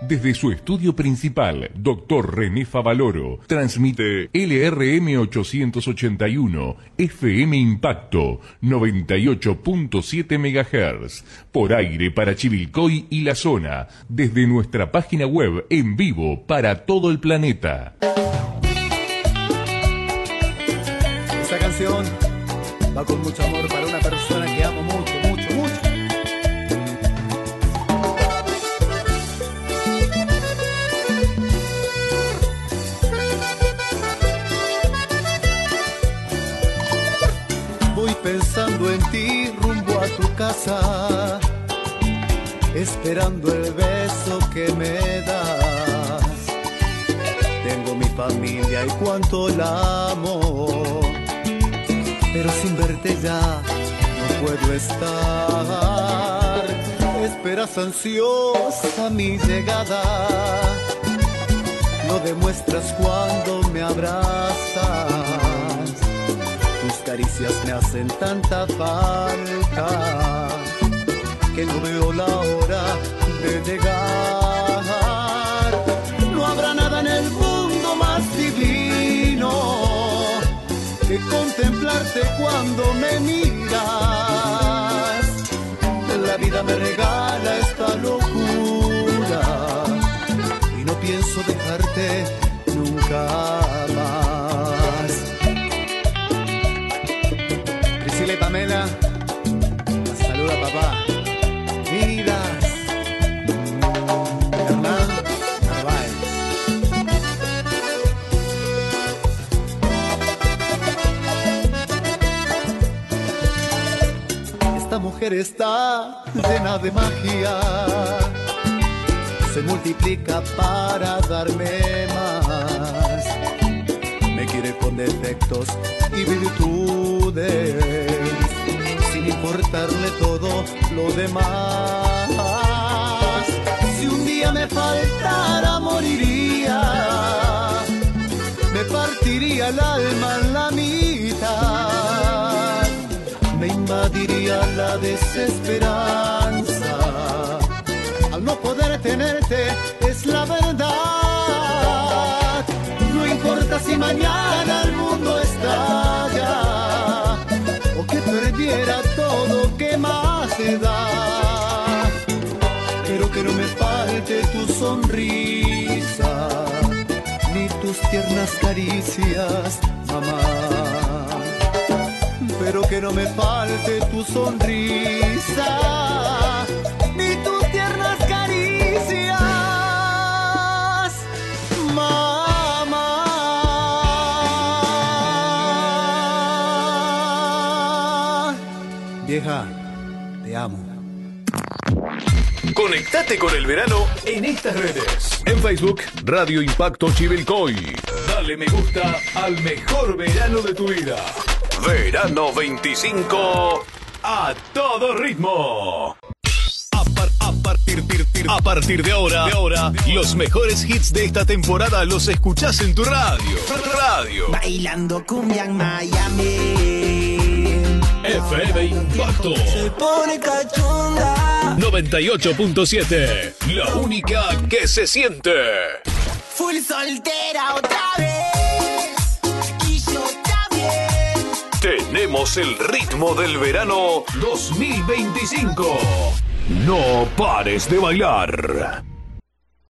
Desde su estudio principal, Dr. René Favaloro transmite LRM 881, FM Impacto, 98.7 MHz, por aire para Chivilcoy y la zona, desde nuestra página web en vivo para todo el planeta. Esta canción va con mucho amor para una persona que amo mucho, mucho, mucho. Voy pensando en ti rumbo a tu casa, esperando el beso que me das. Tengo mi familia y cuánto la amo, pero sin verte ya no puedo estar. Esperas ansiosa mi llegada, lo demuestras cuando me abrazas. Tus caricias me hacen tanta falta que no veo la hora de llegar. No habrá nada en el mundo más divino que contemplarte cuando me miras. La vida me regala esta locura y no pienso dejarte nunca más. Priscila y Pamela, saluda papá. Vidas Hernán Narváez. Esta mujer está llena de magia, se multiplica para darme más. Me quiere con defectos y virtudes, sin importarle todo lo demás. Si un día me faltara moriría, me partiría el alma en la mitad, me invadiría la desesperanza al no poder tenerte, es la verdad. No importa si mañana el mundo estalla o que perdiera todo, que más te da, pero que no me falte tu sonrisa ni tus tiernas caricias, mamá. Pero que no me falte tu sonrisa ni tus tiernas caricias, mamá. Vieja, te amo. Conectate con el verano en estas redes. En Facebook, Radio Impacto Chivilcoy. Dale me gusta al mejor verano de tu vida. Verano 25 a todo ritmo. A partir de ahora, los mejores hits de esta temporada los escuchás en tu radio. Bailando cumbia en Miami. FM Impacto. Se pone cachonda. 98.7. La única que se siente. Full soltera otra vez. Y yo también. Tenemos el ritmo del verano 2025. No pares de bailar.